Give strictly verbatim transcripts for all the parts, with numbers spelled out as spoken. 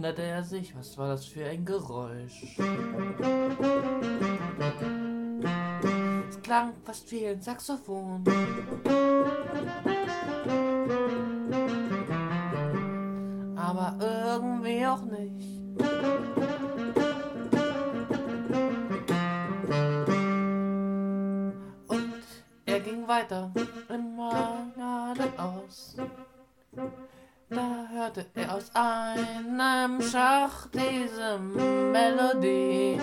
wunderte er sich, was war das für ein Geräusch? Es klang fast wie ein Saxophon. Aber irgendwie auch nicht. Und er ging weiter, immer geradeaus. Da hörte er aus einem Schacht diese Melodie.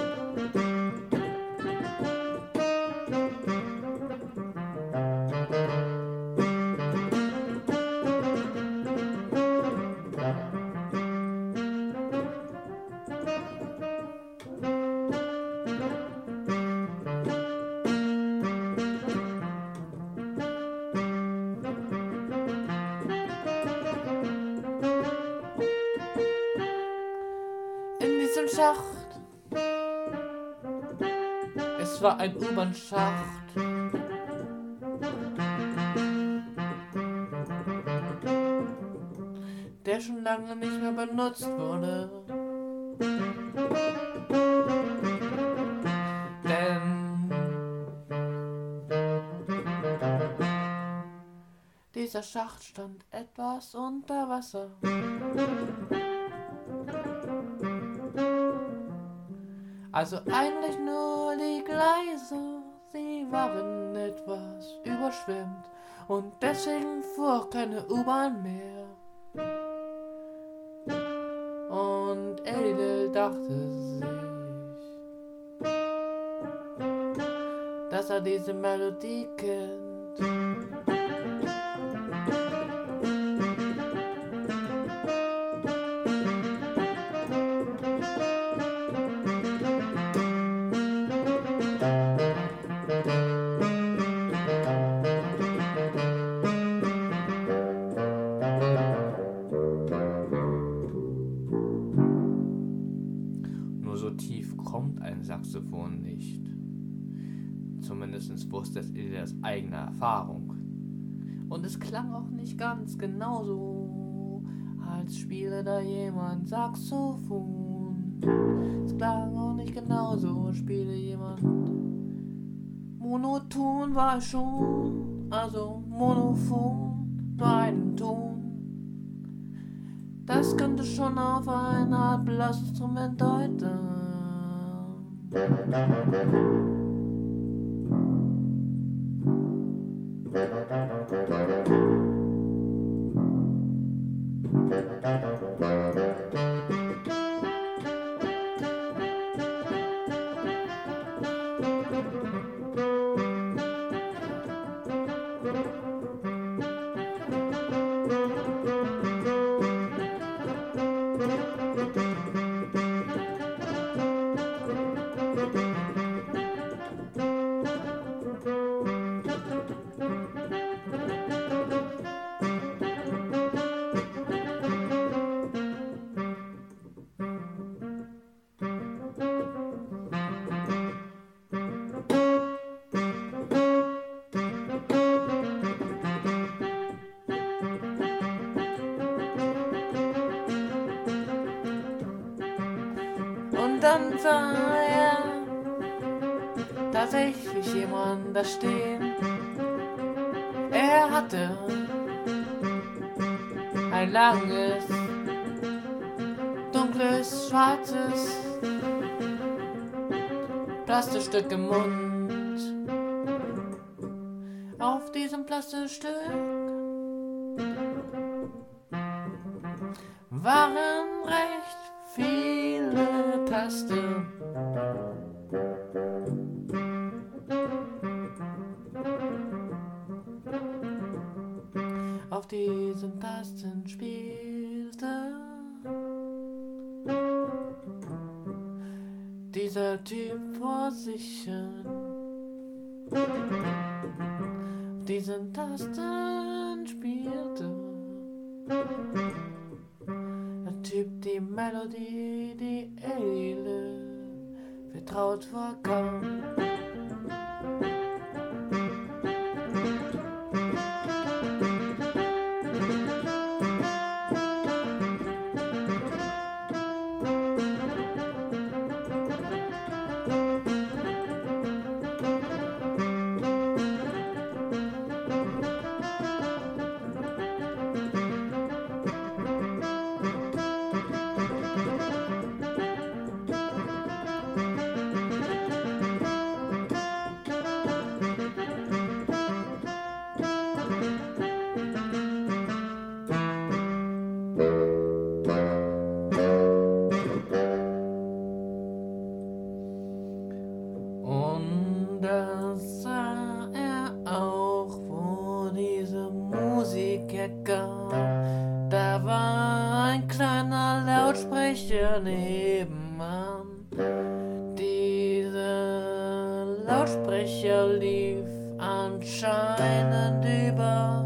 Schacht. Es war ein U-Bahn-Schacht. Der schon lange nicht mehr benutzt wurde. Denn dieser Schacht stand etwas unter Wasser. Also eigentlich nur die Gleise, sie waren etwas überschwemmt und deswegen fuhr keine U-Bahn mehr. Und Edel dachte sich, dass er diese Melodie kennt. Kommt ein Saxophon nicht. Zumindest wusste es Edel aus eigener Erfahrung. Und es klang auch nicht ganz genauso, als spiele da jemand Saxophon. Es klang auch nicht genauso, als spiele jemand. Monoton war es schon, also monophon war ein Ton. Das könnte schon auf ein Art Blasinstrument deuten. Und dann sah er tatsächlich jemand da stehen. Er hatte ein langes, dunkles, schwarzes Plastikstück im Mund. Auf diesem Plastikstück waren recht viele Tasten. Auf diesen Tasten spielte dieser Typ vor sich hin. Auf diesen Tasten spielte der Typ die Melodie, die Edel vertraut vorkam. Ecke. Da war ein kleiner Lautsprecher nebenan. Dieser Lautsprecher lief anscheinend über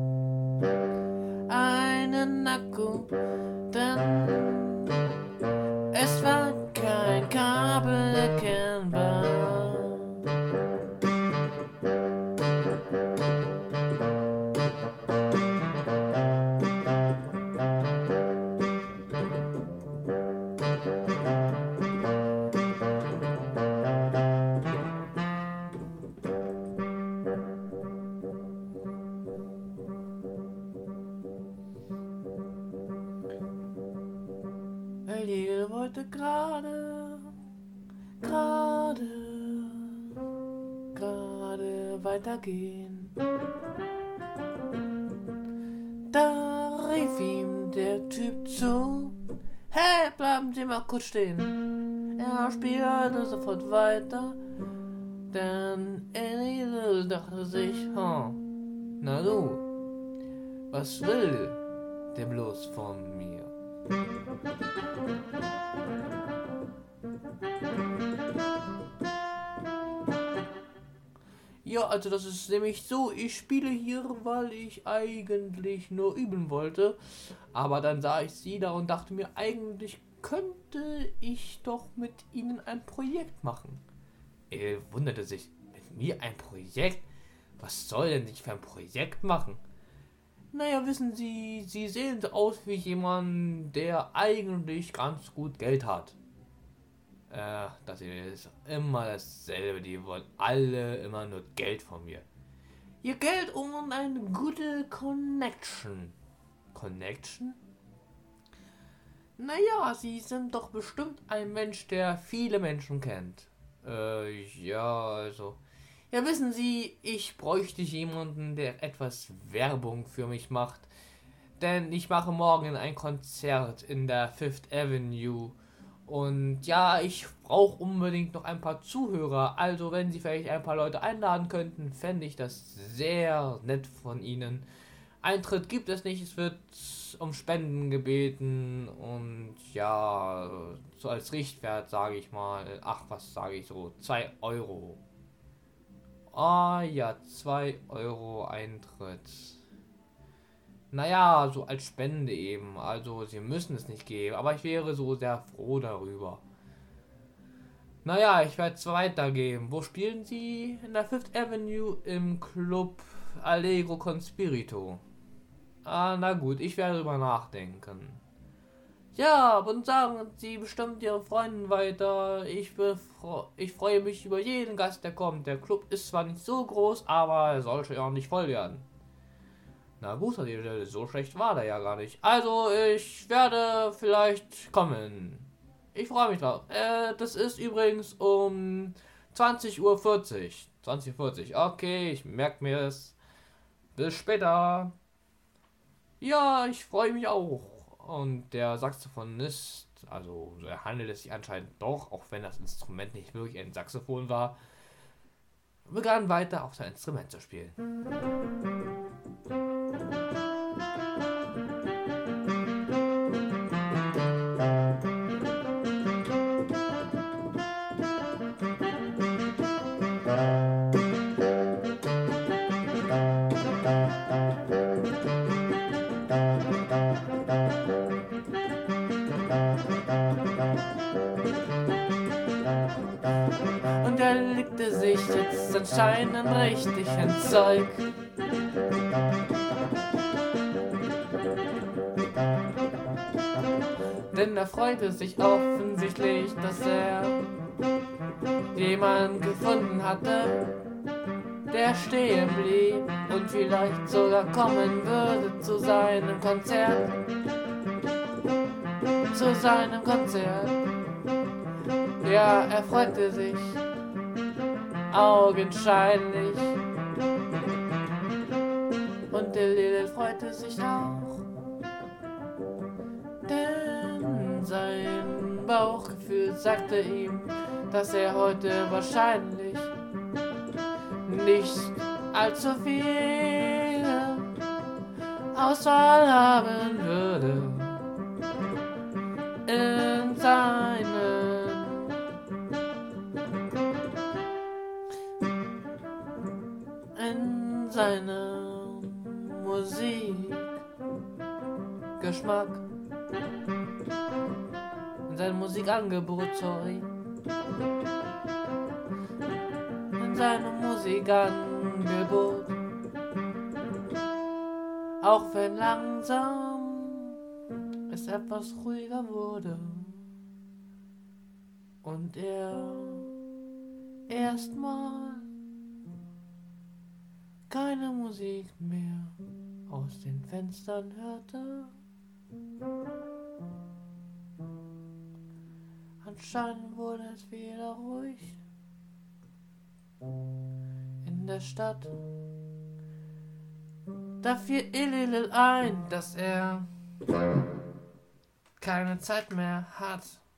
einen Akku, denn es war kein Kabel erkennbar. Lil wollte gerade, gerade, gerade weitergehen. Da rief ihm der Typ zu: Hey, bleiben Sie mal kurz stehen. Er spielte sofort weiter, denn Lil dachte sich: huh, na du, was will der bloß von mir? Ja, also das ist nämlich so, ich spiele hier, weil ich eigentlich nur üben wollte, aber dann sah ich sie da und dachte mir, eigentlich könnte ich doch mit ihnen ein Projekt machen. Er wunderte sich, mit mir ein Projekt? Was soll denn ich für ein Projekt machen? Naja, wissen Sie, Sie sehen so aus wie jemand, der eigentlich ganz gut Geld hat. Äh, das ist immer dasselbe, die wollen alle immer nur Geld von mir. Ihr Geld und eine gute Connection. Connection? Naja, Sie sind doch bestimmt ein Mensch, der viele Menschen kennt. Äh, ja, also... Ja, wissen Sie, ich bräuchte jemanden, der etwas Werbung für mich macht. Denn ich mache morgen ein Konzert in der Fifth Avenue. Und ja, ich brauche unbedingt noch ein paar Zuhörer. Also wenn Sie vielleicht ein paar Leute einladen könnten, fände ich das sehr nett von Ihnen. Eintritt gibt es nicht, es wird um Spenden gebeten. Und ja, so als Richtwert sage ich mal, ach was sage ich so, zwei Euro. Ah ja, zwei Euro Eintritt. Naja, so als Spende eben. Also, Sie müssen es nicht geben. Aber ich wäre so sehr froh darüber. Naja, ich werde es weitergeben. Wo spielen Sie? In der Fifth Avenue im Club Allegro Conspirito. Ah, na gut, ich werde darüber nachdenken. Ja, und sagen Sie bestimmt Ihren Freunden weiter. Ich, befre- ich freue mich über jeden Gast, der kommt. Der Club ist zwar nicht so groß, aber er sollte ja nicht voll werden. Na gut, so schlecht war der ja gar nicht. Also, ich werde vielleicht kommen. Ich freue mich drauf. Äh, das ist übrigens um zwanzig Uhr vierzig. zwanzig Uhr vierzig. Okay, ich merke mir es. Bis später. Ja, ich freue mich auch. Und der Saxophonist, also er handelt es sich anscheinend doch, auch wenn das Instrument nicht wirklich ein Saxophon war, begann weiter auf sein Instrument zu spielen. Und er legte sich jetzt anscheinend richtig ins Zeug. Denn er freute sich offensichtlich, dass er jemanden gefunden hatte, der stehen blieb und vielleicht sogar kommen würde zu seinem Konzert. Zu seinem Konzert. Ja, er freute sich, augenscheinlich. Und der Lil freute sich auch, denn sein Bauchgefühl sagte ihm, dass er heute wahrscheinlich nicht allzu viel Auswahl haben würde in seinen in seinem Musikgeschmack, in seinem Musikangebot, sorry, in seinem Musikangebot, auch wenn langsam es etwas ruhiger wurde und er erstmal keine Musik mehr aus den Fenstern hörte. Anscheinend wurde es wieder ruhig in der Stadt. Da fiel Illilil ein, dass er keine Zeit mehr hat